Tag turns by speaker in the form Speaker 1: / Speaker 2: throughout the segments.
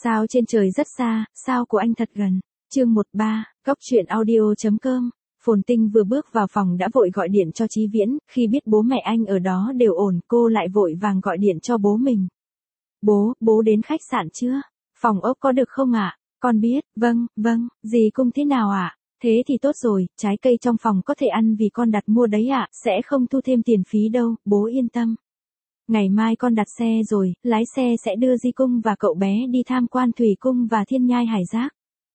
Speaker 1: Sao trên trời rất xa, sao của anh thật gần. Chương 13, Góc truyện audio.com. Phồn Tinh vừa bước vào phòng đã vội gọi điện cho Chí Viễn, khi biết bố mẹ anh ở đó đều ổn, cô lại vội vàng gọi điện cho bố mình. Bố đến khách sạn chưa? Phòng ốc có được không ạ? Con biết, vâng, dì Cung thế nào ạ? Thế thì tốt rồi, trái cây trong phòng có thể ăn vì con đặt mua đấy ạ, sẽ không thu thêm tiền phí đâu, bố yên tâm. Ngày mai con đặt xe rồi, lái xe sẽ đưa Di Cung và cậu bé đi tham quan Thủy Cung và Thiên Nhai Hải Giác.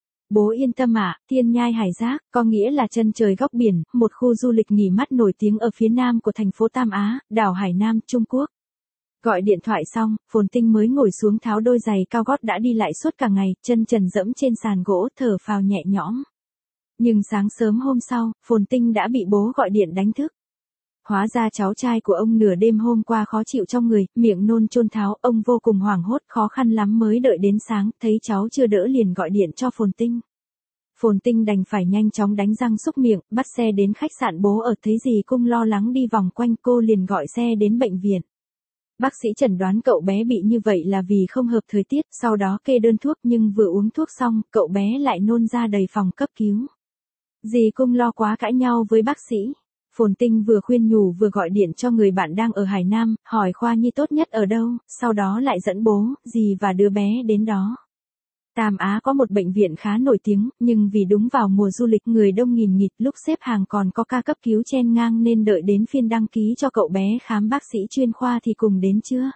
Speaker 1: Bố yên tâm ạ, Thiên Nhai Hải Giác, có nghĩa là chân trời góc biển, một khu du lịch nghỉ mát nổi tiếng ở phía nam của thành phố Tam Á, đảo Hải Nam, Trung Quốc. Gọi điện thoại xong, Phồn Tinh mới ngồi xuống tháo đôi giày cao gót đã đi lại suốt cả ngày, chân trần dẫm trên sàn gỗ, thở phào nhẹ nhõm. Nhưng sáng sớm hôm sau, Phồn Tinh đã bị bố gọi điện đánh thức. Hóa ra cháu trai của ông nửa đêm hôm qua khó chịu trong người, miệng nôn chôn tháo, ông vô cùng hoảng hốt, khó khăn lắm mới đợi đến sáng, thấy cháu chưa đỡ liền gọi điện cho Phồn Tinh. Phồn Tinh đành phải nhanh chóng đánh răng xúc miệng, bắt xe đến khách sạn bố ở, thấy Dì Cung lo lắng đi vòng quanh, cô liền gọi xe đến bệnh viện. Bác sĩ chẩn đoán cậu bé bị như vậy là vì không hợp thời tiết, sau đó kê đơn thuốc nhưng vừa uống thuốc xong, cậu bé lại nôn ra đầy phòng cấp cứu. Dì Cung lo quá cãi nhau với bác sĩ. Phồn Tinh vừa khuyên nhủ vừa gọi điện cho người bạn đang ở Hải Nam, hỏi khoa nhi tốt nhất ở đâu, sau đó lại dẫn bố, dì và đứa bé đến đó. Tam Á có một bệnh viện khá nổi tiếng, nhưng vì đúng vào mùa du lịch người đông nghìn nghịt, lúc xếp hàng còn có ca cấp cứu chen ngang nên đợi đến phiên đăng ký cho cậu bé khám bác sĩ chuyên khoa thì cùng đến chưa?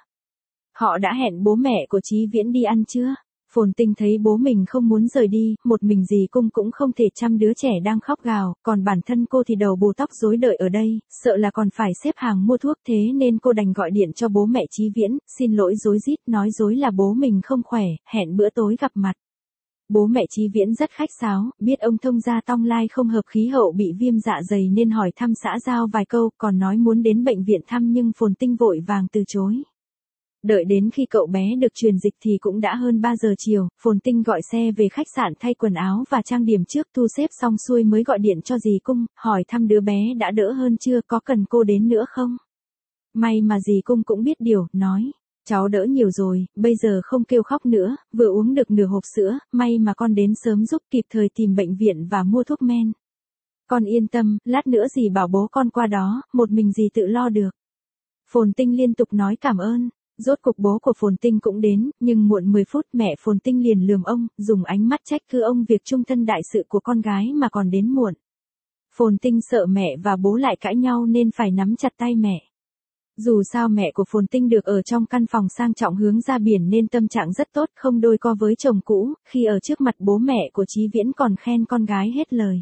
Speaker 1: Họ đã hẹn bố mẹ của Chí Viễn đi ăn chưa? Phồn Tinh thấy bố mình không muốn rời đi, một mình Dì Cung cũng không thể chăm đứa trẻ đang khóc gào, còn bản thân cô thì đầu bù tóc rối đợi ở đây, sợ là còn phải xếp hàng mua thuốc, thế nên cô đành gọi điện cho bố mẹ Chí Viễn, xin lỗi rối rít, nói dối là bố mình không khỏe, hẹn bữa tối gặp mặt. Bố mẹ Chí Viễn rất khách sáo, biết ông thông gia Tong Lai không hợp khí hậu bị viêm dạ dày nên hỏi thăm xã giao vài câu, còn nói muốn đến bệnh viện thăm nhưng Phồn Tinh vội vàng từ chối. Đợi đến khi cậu bé được truyền dịch thì cũng đã hơn 3 giờ chiều, Phồn Tinh gọi xe về khách sạn thay quần áo và trang điểm trước, thu xếp xong xuôi mới gọi điện cho Dì Cung, hỏi thăm đứa bé đã đỡ hơn chưa, có cần cô đến nữa không? May mà Dì Cung cũng biết điều, nói, cháu đỡ nhiều rồi, bây giờ không kêu khóc nữa, vừa uống được nửa hộp sữa, may mà con đến sớm giúp kịp thời tìm bệnh viện và mua thuốc men. Con yên tâm, lát nữa dì bảo bố con qua đó, một mình dì tự lo được. Phồn Tinh liên tục nói cảm ơn. Rốt cục bố của Phồn Tinh cũng đến, nhưng muộn 10 phút mẹ Phồn Tinh liền lườm ông, dùng ánh mắt trách cứ ông việc chung thân đại sự của con gái mà còn đến muộn. Phồn Tinh sợ mẹ và bố lại cãi nhau nên phải nắm chặt tay mẹ. Dù sao mẹ của Phồn Tinh được ở trong căn phòng sang trọng hướng ra biển nên tâm trạng rất tốt, không đôi co với chồng cũ, khi ở trước mặt bố mẹ của Chí Viễn còn khen con gái hết lời.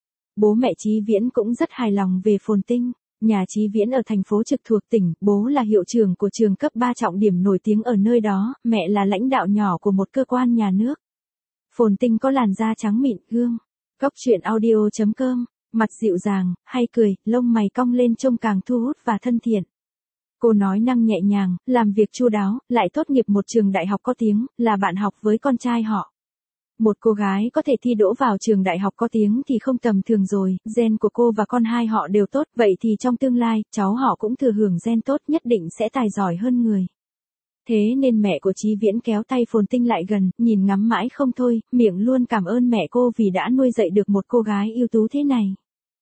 Speaker 1: Bố mẹ Chí Viễn cũng rất hài lòng về Phồn Tinh. Nhà Chí Viễn ở thành phố trực thuộc tỉnh, bố là hiệu trưởng của trường cấp 3 trọng điểm nổi tiếng ở nơi đó, mẹ là lãnh đạo nhỏ của một cơ quan nhà nước. Phồn Tinh có làn da trắng mịn, gương. Góc truyện audio.com, mặt dịu dàng, hay cười, lông mày cong lên trông càng thu hút và thân thiện. Cô nói năng nhẹ nhàng, làm việc chu đáo, lại tốt nghiệp một trường đại học có tiếng, là bạn học với con trai họ. Một cô gái có thể thi đỗ vào trường đại học có tiếng thì không tầm thường rồi, gen của cô và con hai họ đều tốt, vậy thì trong tương lai, cháu họ cũng thừa hưởng gen tốt, nhất định sẽ tài giỏi hơn người. Thế nên mẹ của Chí Viễn kéo tay Phồn Tinh lại gần, nhìn ngắm mãi không thôi, miệng luôn cảm ơn mẹ cô vì đã nuôi dạy được một cô gái ưu tú thế này.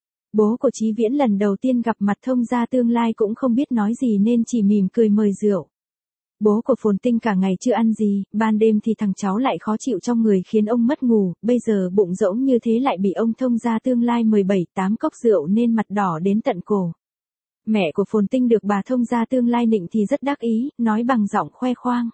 Speaker 1: Bố của Chí Viễn lần đầu tiên gặp mặt thông gia tương lai cũng không biết nói gì nên chỉ mỉm cười mời rượu. Bố của Phồn Tinh cả ngày chưa ăn gì, ban đêm thì thằng cháu lại khó chịu trong người khiến ông mất ngủ, bây giờ bụng rỗng như thế lại bị ông thông gia tương lai 17-8 cốc rượu nên mặt đỏ đến tận cổ. Mẹ của Phồn Tinh được bà thông gia tương lai nịnh thì rất đắc ý, nói bằng giọng khoe khoang.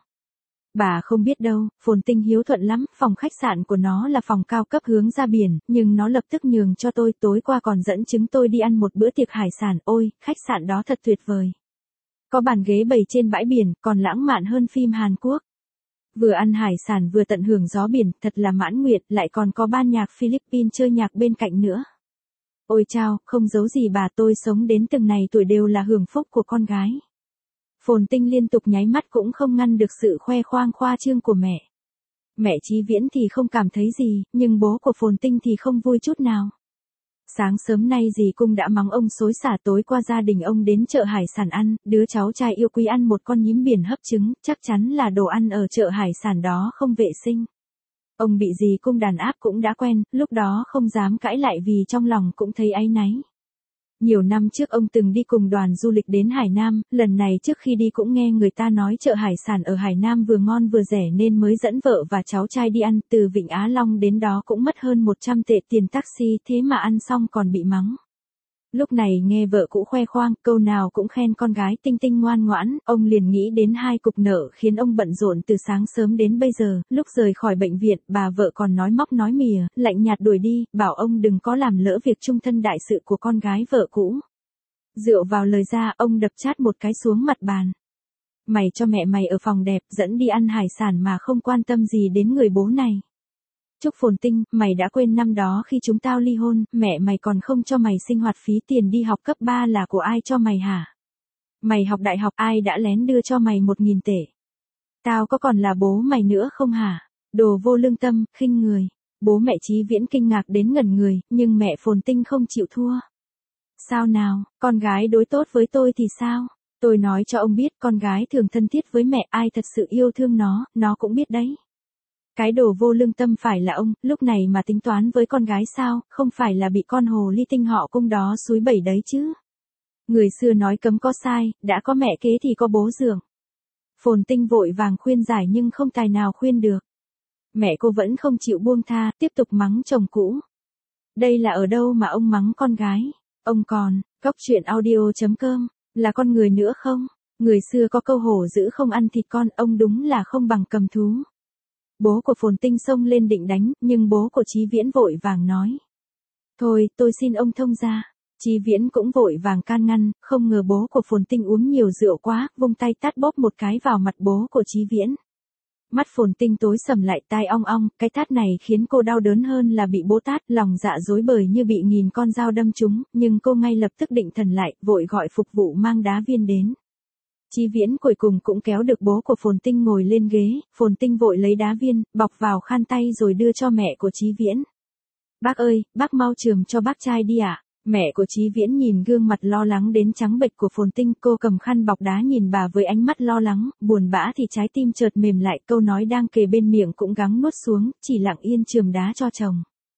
Speaker 1: Bà không biết đâu, Phồn Tinh hiếu thuận lắm, phòng khách sạn của nó là phòng cao cấp hướng ra biển, nhưng nó lập tức nhường cho tôi, tối qua còn dẫn chúng tôi đi ăn một bữa tiệc hải sản, ôi, khách sạn đó thật tuyệt vời. Có bàn ghế bày trên bãi biển, còn lãng mạn hơn phim Hàn Quốc. Vừa ăn hải sản vừa tận hưởng gió biển, thật là mãn nguyện, lại còn có ban nhạc Philippines chơi nhạc bên cạnh nữa. Ôi chao, không giấu gì bà, tôi sống đến từng này tuổi đều là hưởng phúc của con gái. Phồn Tinh liên tục nháy mắt cũng không ngăn được sự khoe khoang khoa trương của mẹ. Mẹ Chí Viễn thì không cảm thấy gì, nhưng bố của Phồn Tinh thì không vui chút nào. Sáng sớm nay dì Cung đã mắng ông xối xả, tối qua gia đình ông đến chợ hải sản ăn, đứa cháu trai yêu quý ăn một con nhím biển hấp trứng, chắc chắn là đồ ăn ở chợ hải sản đó không vệ sinh. Ông bị dì Cung đàn áp cũng đã quen, lúc đó không dám cãi lại vì trong lòng cũng thấy áy náy. Nhiều năm trước ông từng đi cùng đoàn du lịch đến Hải Nam, lần này trước khi đi cũng nghe người ta nói chợ hải sản ở Hải Nam vừa ngon vừa rẻ nên mới dẫn vợ và cháu trai đi ăn, từ Vịnh Á Long đến đó cũng mất hơn 100 tệ tiền taxi, thế mà ăn xong còn bị mắng. Lúc này nghe vợ cũ khoe khoang, câu nào cũng khen con gái tinh tinh ngoan ngoãn, ông liền nghĩ đến 2 cục nợ khiến ông bận rộn từ sáng sớm đến bây giờ. Lúc rời khỏi bệnh viện, bà vợ còn nói móc nói mỉa, lạnh nhạt đuổi đi, bảo ông đừng có làm lỡ việc chung thân đại sự của con gái vợ cũ. Dựa vào lời ra, ông đập chát một cái xuống mặt bàn. Mày cho mẹ mày ở phòng đẹp, dẫn đi ăn hải sản mà không quan tâm gì đến người bố này. Trúc Phồn Tinh, mày đã quên năm đó khi chúng tao ly hôn, mẹ mày còn không cho mày sinh hoạt phí, tiền đi học cấp 3 là của ai cho mày hả? Mày học đại học ai đã lén đưa cho mày 1.000 tệ? Tao có còn là bố mày nữa không hả? Đồ vô lương tâm, khinh người. Bố mẹ Chí Viễn kinh ngạc đến ngẩn người, nhưng mẹ Phồn Tinh không chịu thua. Sao nào, con gái đối tốt với tôi thì sao? Tôi nói cho ông biết, con gái thường thân thiết với mẹ, ai thật sự yêu thương nó cũng biết đấy. Cái đồ vô lương tâm phải là ông, lúc này mà tính toán với con gái sao, không phải là bị con hồ ly tinh họ Cung đó xúi bẩy đấy chứ. Người xưa nói cấm có sai, đã có mẹ kế thì có bố dượng. Phồn Tinh vội vàng khuyên giải nhưng không tài nào khuyên được. Mẹ cô vẫn không chịu buông tha, tiếp tục mắng chồng cũ. Đây là ở đâu mà ông mắng con gái? Ông còn, Cóc Truyện Audio.com, là con người nữa không? Người xưa có câu hổ dữ không ăn thịt con, ông đúng là không bằng cầm thú. Bố của Phồn Tinh xông lên định đánh, nhưng bố của Chí Viễn vội vàng nói. Thôi, tôi xin ông thông ra. Chí Viễn cũng vội vàng can ngăn, không ngờ bố của Phồn Tinh uống nhiều rượu quá, vung tay tát bóp một cái vào mặt bố của Chí Viễn. Mắt Phồn Tinh tối sầm lại, tai ong ong, cái tát này khiến cô đau đớn hơn là bị bố tát, lòng dạ rối bời như bị nghìn con dao đâm trúng, nhưng cô ngay lập tức định thần lại, vội gọi phục vụ mang đá viên đến. Chí Viễn cuối cùng cũng kéo được bố của Phồn Tinh ngồi lên ghế, Phồn Tinh vội lấy đá viên, bọc vào khăn tay rồi đưa cho mẹ của Chí Viễn. Bác ơi, bác mau chườm cho bác trai đi ạ. Mẹ của Chí Viễn nhìn gương mặt lo lắng đến trắng bệch của Phồn Tinh, cô cầm khăn bọc đá nhìn bà với ánh mắt lo lắng, buồn bã thì trái tim chợt mềm lại, câu nói đang kề bên miệng cũng gắng nuốt xuống, chỉ lặng yên chườm đá cho chồng.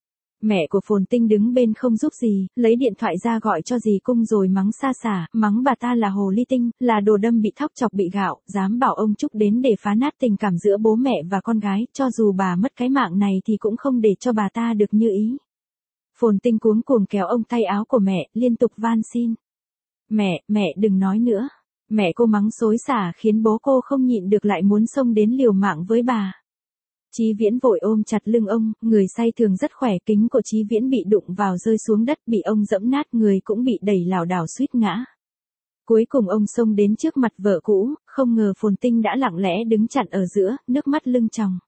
Speaker 1: Mẹ của Phồn Tinh đứng bên không giúp gì, lấy điện thoại ra gọi cho dì Cung rồi mắng xa xả, mắng bà ta là hồ ly tinh, là đồ đâm bị thóc chọc bị gạo, dám bảo ông Trúc đến để phá nát tình cảm giữa bố mẹ và con gái, cho dù bà mất cái mạng này thì cũng không để cho bà ta được như ý. Phồn Tinh cuống cuồng kéo ông tay áo của mẹ, liên tục van xin. Mẹ đừng nói nữa. Mẹ cô mắng xối xả khiến bố cô không nhịn được lại muốn xông đến liều mạng với bà. Chí Viễn vội ôm chặt lưng ông, người say thường rất khỏe, kính của Chí Viễn bị đụng vào rơi xuống đất, bị ông dẫm nát, người cũng bị đẩy lảo đảo suýt ngã. Cuối cùng ông xông đến trước mặt vợ cũ, không ngờ Phồn Tinh đã lặng lẽ đứng chặn ở giữa, nước mắt lưng tròng.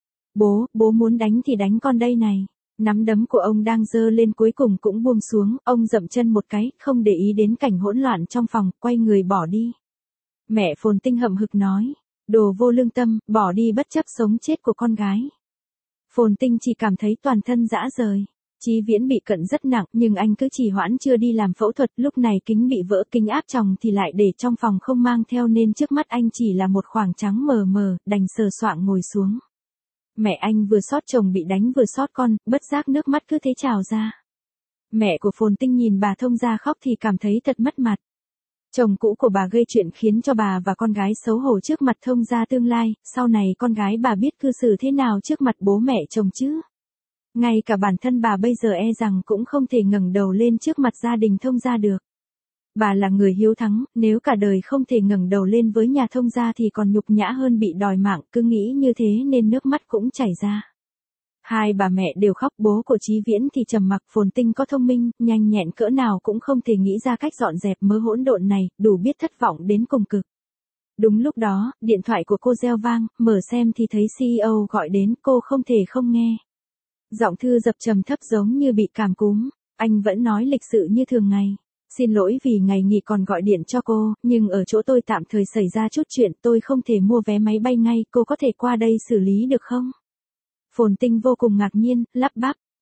Speaker 1: Bố muốn đánh thì đánh con đây này. Nắm đấm của ông đang giơ lên cuối cùng cũng buông xuống, ông dậm chân một cái, không để ý đến cảnh hỗn loạn trong phòng, quay người bỏ đi. Mẹ Phồn Tinh hậm hực nói, đồ vô lương tâm, bỏ đi bất chấp sống chết của con gái. Phồn Tinh chỉ cảm thấy toàn thân rã rời. Chí Viễn bị cận rất nặng, nhưng anh cứ trì hoãn chưa đi làm phẫu thuật, lúc này kính bị vỡ, kính áp tròng thì lại để trong phòng không mang theo nên trước mắt anh chỉ là một khoảng trắng mờ mờ, đành sờ soạng ngồi xuống. Mẹ anh vừa xót chồng bị đánh vừa xót con, bất giác nước mắt cứ thế trào ra. Mẹ của Phồn Tinh nhìn bà thông gia khóc thì cảm thấy thật mất mặt. Chồng cũ của bà gây chuyện khiến cho bà và con gái xấu hổ trước mặt thông gia tương lai, sau này con gái bà biết cư xử thế nào trước mặt bố mẹ chồng chứ. Ngay cả bản thân bà bây giờ e rằng cũng không thể ngẩng đầu lên trước mặt gia đình thông gia được. Bà là người hiếu thắng, nếu cả đời không thể ngẩng đầu lên với nhà thông gia thì còn nhục nhã hơn bị đòi mạng, cứ nghĩ như thế nên nước mắt cũng chảy ra. Hai bà mẹ đều khóc, bố của Chí Viễn thì trầm mặc, Phồn Tinh có thông minh, nhanh nhẹn cỡ nào cũng không thể nghĩ ra cách dọn dẹp mớ hỗn độn này, đủ biết thất vọng đến cùng cực. Đúng lúc đó, điện thoại của cô reo vang, mở xem thì thấy CEO gọi đến, cô không thể không nghe. Giọng thư dập trầm thấp giống như bị cảm cúm, anh vẫn nói lịch sự như thường ngày. Xin lỗi vì ngày nghỉ còn gọi điện cho cô, nhưng ở chỗ tôi tạm thời xảy ra chút chuyện, tôi không thể mua vé máy bay ngay, cô có thể qua đây xử lý được không? Phồn Tinh vô cùng ngạc nhiên, lắp bắp,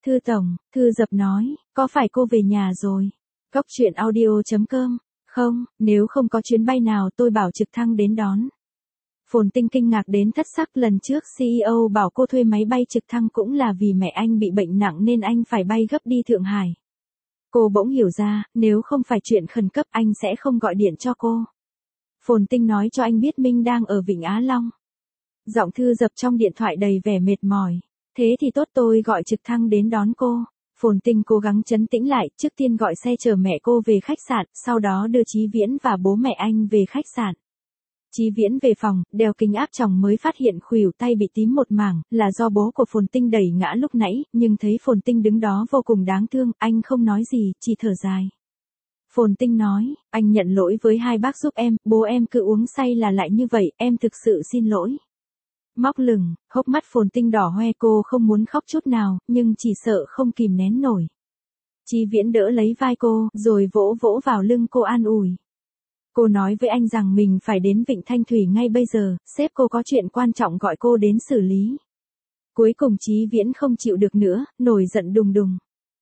Speaker 1: Thư tổng, Thư Dập nói, có phải cô về nhà rồi? Góc chuyện audio.com. Không, nếu không có chuyến bay nào tôi bảo trực thăng đến đón. Phồn Tinh kinh ngạc đến thất sắc, lần trước CEO bảo cô thuê máy bay trực thăng cũng là vì mẹ anh bị bệnh nặng nên anh phải bay gấp đi Thượng Hải. Cô bỗng hiểu ra, nếu không phải chuyện khẩn cấp anh sẽ không gọi điện cho cô. Phồn Tinh nói cho anh biết Minh đang ở Vịnh Á Long. Giọng Thư Dập trong điện thoại đầy vẻ mệt mỏi. Thế thì tốt, tôi gọi trực thăng đến đón cô. Phồn Tinh cố gắng trấn tĩnh lại, trước tiên gọi xe chở mẹ cô về khách sạn, sau đó đưa Chí Viễn và bố mẹ anh về khách sạn. Chí Viễn về phòng, đeo kính áp tròng mới phát hiện khuỷu tay bị tím một mảng, là do bố của Phồn Tinh đẩy ngã lúc nãy, nhưng thấy Phồn Tinh đứng đó vô cùng đáng thương, anh không nói gì, chỉ thở dài. Phồn Tinh nói, anh nhận lỗi với hai bác giúp em, bố em cứ uống say là lại như vậy, em thực sự xin lỗi. Móc lửng, hốc mắt Phồn Tinh đỏ hoe, cô không muốn khóc chút nào, nhưng chỉ sợ không kìm nén nổi. Chí Viễn đỡ lấy vai cô, rồi vỗ vỗ vào lưng cô an ủi. Cô nói với anh rằng mình phải đến Vịnh Thanh Thủy ngay bây giờ, sếp cô có chuyện quan trọng gọi cô đến xử lý. Cuối cùng Chí Viễn không chịu được nữa, nổi giận đùng đùng.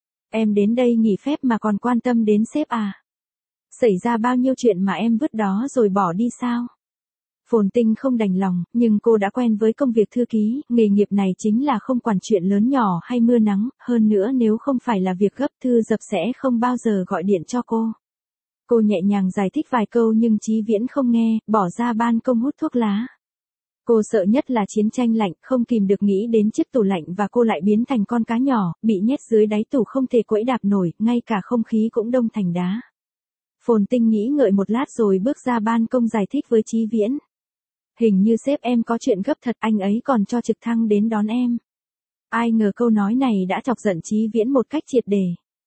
Speaker 1: Em đến đây nghỉ phép mà còn quan tâm đến sếp à? Xảy ra bao nhiêu chuyện mà em vứt đó rồi bỏ đi sao? Phồn Tinh không đành lòng, nhưng cô đã quen với công việc thư ký, nghề nghiệp này chính là không quản chuyện lớn nhỏ hay mưa nắng, hơn nữa nếu không phải là việc gấp Thư Dập sẽ không bao giờ gọi điện cho cô. Cô nhẹ nhàng giải thích vài câu nhưng Chí Viễn không nghe, bỏ ra ban công hút thuốc lá. Cô sợ nhất là chiến tranh lạnh, không kìm được nghĩ đến chiếc tủ lạnh và cô lại biến thành con cá nhỏ, bị nhét dưới đáy tủ không thể quẫy đạp nổi, ngay cả không khí cũng đông thành đá. Phồn Tinh nghĩ ngợi một lát rồi bước ra ban công giải thích với Chí Viễn. Hình như sếp em có chuyện gấp thật, anh ấy còn cho trực thăng đến đón em. Ai ngờ câu nói này đã chọc giận Chí Viễn một cách triệt để.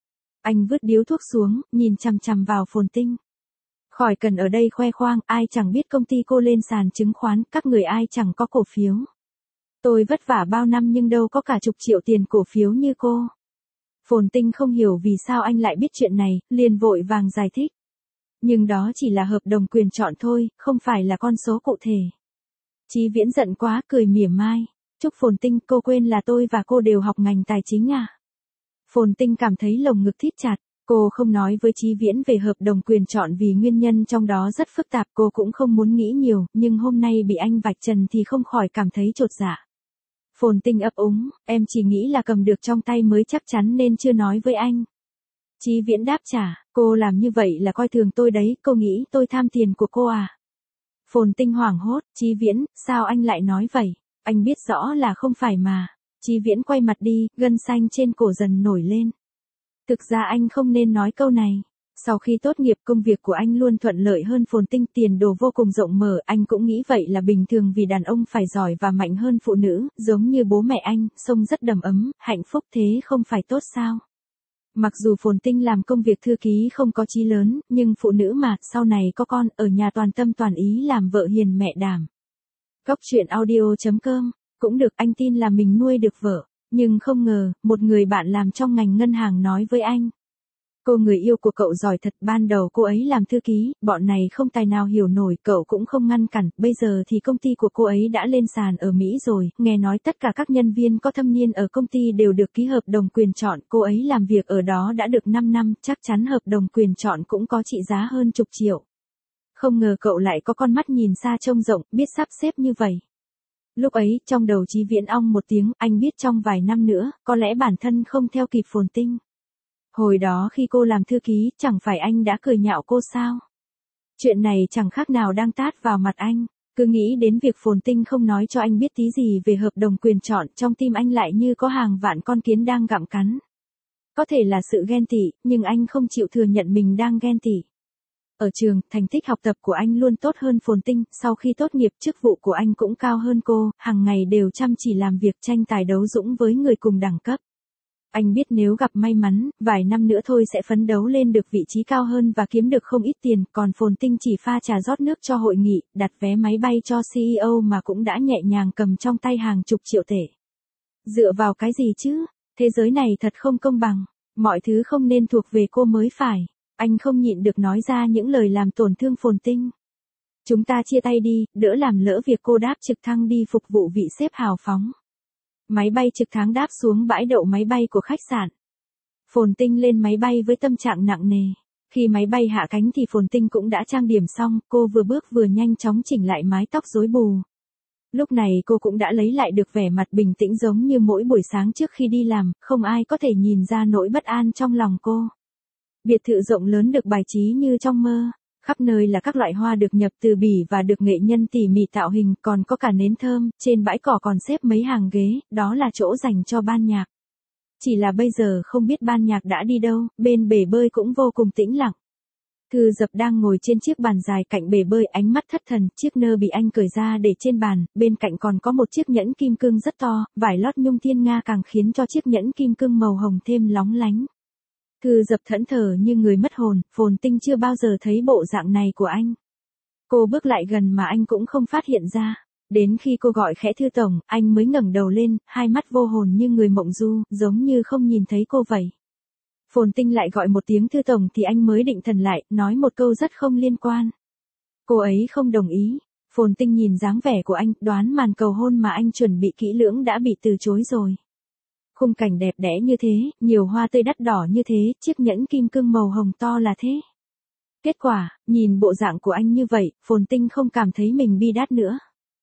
Speaker 1: Anh vứt điếu thuốc xuống, nhìn chằm chằm vào Phồn Tinh. Khỏi cần ở đây khoe khoang, ai chẳng biết công ty cô lên sàn chứng khoán, các người ai chẳng có cổ phiếu. Tôi vất vả bao năm nhưng đâu có cả chục triệu tiền cổ phiếu như cô. Phồn Tinh không hiểu vì sao anh lại biết chuyện này, liền vội vàng giải thích. Nhưng đó chỉ là hợp đồng quyền chọn thôi, không phải là con số cụ thể. Chí Viễn giận quá, cười mỉa mai. Chúc Phồn Tinh, cô quên là tôi và cô đều học ngành tài chính à? Phồn Tinh cảm thấy lồng ngực thít chặt. Cô không nói với Chí Viễn về hợp đồng quyền chọn vì nguyên nhân trong đó rất phức tạp, cô cũng không muốn nghĩ nhiều, nhưng hôm nay bị anh vạch trần thì không khỏi cảm thấy chột dạ. Phồn Tinh ấp úng, em chỉ nghĩ là cầm được trong tay mới chắc chắn nên chưa nói với anh. Chí Viễn đáp trả, cô làm như vậy là coi thường tôi đấy, cô nghĩ tôi tham tiền của cô à? Phồn Tinh hoảng hốt, Chí Viễn, sao anh lại nói vậy? Anh biết rõ là không phải mà. Chí Viễn quay mặt đi, gân xanh trên cổ dần nổi lên. Thực ra anh không nên nói câu này. Sau khi tốt nghiệp công việc của anh luôn thuận lợi hơn Phồn Tinh, tiền đồ vô cùng rộng mở, anh cũng nghĩ vậy là bình thường vì đàn ông phải giỏi và mạnh hơn phụ nữ, giống như bố mẹ anh, sống rất đầm ấm, hạnh phúc thế không phải tốt sao? Mặc dù Phồn Tinh làm công việc thư ký không có chí lớn, nhưng phụ nữ mà, sau này có con, ở nhà toàn tâm toàn ý làm vợ hiền mẹ đảm. Góc chuyện audio.com, cũng được, anh tin là mình nuôi được vợ. Nhưng không ngờ, một người bạn làm trong ngành ngân hàng nói với anh. Cô người yêu của cậu giỏi thật, ban đầu cô ấy làm thư ký, bọn này không tài nào hiểu nổi, cậu cũng không ngăn cản, bây giờ thì công ty của cô ấy đã lên sàn ở Mỹ rồi, nghe nói tất cả các nhân viên có thâm niên ở công ty đều được ký hợp đồng quyền chọn, cô ấy làm việc ở đó đã được 5 năm, chắc chắn hợp đồng quyền chọn cũng có trị giá hơn chục triệu. Không ngờ cậu lại có con mắt nhìn xa trông rộng, biết sắp xếp như vậy. Lúc ấy, trong đầu Chí Viễn ong một tiếng, anh biết trong vài năm nữa, có lẽ bản thân không theo kịp Phồn Tinh. Hồi đó khi cô làm thư ký, chẳng phải anh đã cười nhạo cô sao? Chuyện này chẳng khác nào đang tát vào mặt anh. Cứ nghĩ đến việc Phồn Tinh không nói cho anh biết tí gì về hợp đồng quyền chọn, trong tim anh lại như có hàng vạn con kiến đang gặm cắn. Có thể là sự ghen tị, nhưng anh không chịu thừa nhận mình đang ghen tị. Ở trường, thành tích học tập của anh luôn tốt hơn Phồn Tinh, sau khi tốt nghiệp chức vụ của anh cũng cao hơn cô, hàng ngày đều chăm chỉ làm việc tranh tài đấu dũng với người cùng đẳng cấp. Anh biết nếu gặp may mắn, vài năm nữa thôi sẽ phấn đấu lên được vị trí cao hơn và kiếm được không ít tiền, còn Phồn Tinh chỉ pha trà rót nước cho hội nghị, đặt vé máy bay cho CEO mà cũng đã nhẹ nhàng cầm trong tay hàng chục triệu tệ. Dựa vào cái gì chứ? Thế giới này thật không công bằng, mọi thứ không nên thuộc về cô mới phải. Anh không nhịn được nói ra những lời làm tổn thương Phồn Tinh. Chúng ta chia tay đi, đỡ làm lỡ việc cô đáp trực thăng đi phục vụ vị sếp hào phóng. Máy bay trực thăng đáp xuống bãi đậu máy bay của khách sạn. Phồn Tinh lên máy bay với tâm trạng nặng nề. Khi máy bay hạ cánh thì Phồn Tinh cũng đã trang điểm xong, cô vừa bước vừa nhanh chóng chỉnh lại mái tóc rối bù. Lúc này cô cũng đã lấy lại được vẻ mặt bình tĩnh giống như mỗi buổi sáng trước khi đi làm, không ai có thể nhìn ra nỗi bất an trong lòng cô. Biệt thự rộng lớn được bài trí như trong mơ. Khắp nơi là các loại hoa được nhập từ Bỉ và được nghệ nhân tỉ mỉ tạo hình, còn có cả nến thơm, trên bãi cỏ còn xếp mấy hàng ghế, đó là chỗ dành cho ban nhạc. Chỉ là bây giờ không biết ban nhạc đã đi đâu, bên bể bơi cũng vô cùng tĩnh lặng. Thư Dập đang ngồi trên chiếc bàn dài cạnh bể bơi, ánh mắt thất thần, chiếc nơ bị anh cởi ra để trên bàn, bên cạnh còn có một chiếc nhẫn kim cương rất to, vải lót nhung thiên nga càng khiến cho chiếc nhẫn kim cương màu hồng thêm lóng lánh. Thư Dập thẫn thờ như người mất hồn, Phồn Tinh chưa bao giờ thấy bộ dạng này của anh. Cô bước lại gần mà anh cũng không phát hiện ra. Đến khi cô gọi khẽ Thư Tổng, anh mới ngẩng đầu lên, hai mắt vô hồn như người mộng du, giống như không nhìn thấy cô vậy. Phồn Tinh lại gọi một tiếng Thư Tổng thì anh mới định thần lại, nói một câu rất không liên quan. Cô ấy không đồng ý. Phồn Tinh nhìn dáng vẻ của anh, đoán màn cầu hôn mà anh chuẩn bị kỹ lưỡng đã bị từ chối rồi. Khung cảnh đẹp đẽ như thế, nhiều hoa tươi đắt đỏ như thế, chiếc nhẫn kim cương màu hồng to là thế. Kết quả, nhìn bộ dạng của anh như vậy, Phồn Tinh không cảm thấy mình bi đát nữa.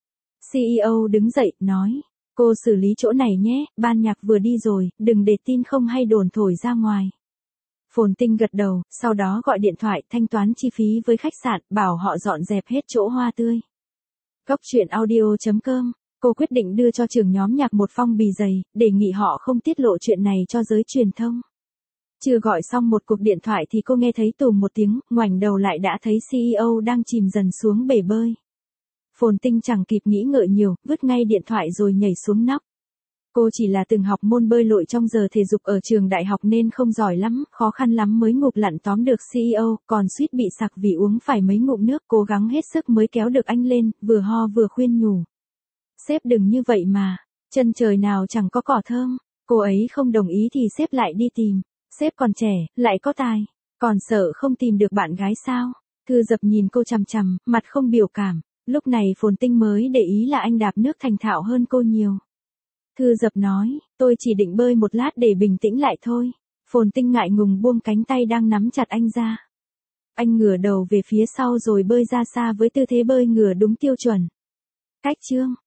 Speaker 1: CEO đứng dậy, nói, cô xử lý chỗ này nhé, ban nhạc vừa đi rồi, đừng để tin không hay đồn thổi ra ngoài. Phồn Tinh gật đầu, sau đó gọi điện thoại thanh toán chi phí với khách sạn, bảo họ dọn dẹp hết chỗ hoa tươi. Góc truyện audio.com, cô quyết định đưa cho trưởng nhóm nhạc một phong bì dày, đề nghị họ không tiết lộ chuyện này cho giới truyền thông. Chưa gọi xong một cuộc điện thoại thì cô nghe thấy tùm một tiếng, ngoảnh đầu lại đã thấy CEO đang chìm dần xuống bể bơi. Phồn Tinh chẳng kịp nghĩ ngợi nhiều, vứt ngay điện thoại rồi nhảy xuống nóc. Cô chỉ là từng học môn bơi lội trong giờ thể dục ở trường đại học nên không giỏi lắm, khó khăn lắm mới ngụp lặn tóm được CEO, còn suýt bị sặc vì uống phải mấy ngụm nước, cố gắng hết sức mới kéo được anh lên, vừa ho vừa khuyên nhủ. Sếp đừng như vậy mà, chân trời nào chẳng có cỏ thơm, cô ấy không đồng ý thì sếp lại đi tìm, sếp còn trẻ, lại có tài, còn sợ không tìm được bạn gái sao? Thư Dập nhìn cô chằm chằm, mặt không biểu cảm, lúc này Phồn Tinh mới để ý là anh đạp nước thành thạo hơn cô nhiều. Thư Dập nói, tôi chỉ định bơi một lát để bình tĩnh lại thôi. Phồn Tinh ngại ngùng buông cánh tay đang nắm chặt anh ra. Anh ngửa đầu về phía sau rồi bơi ra xa với tư thế bơi ngửa đúng tiêu chuẩn. Cách chương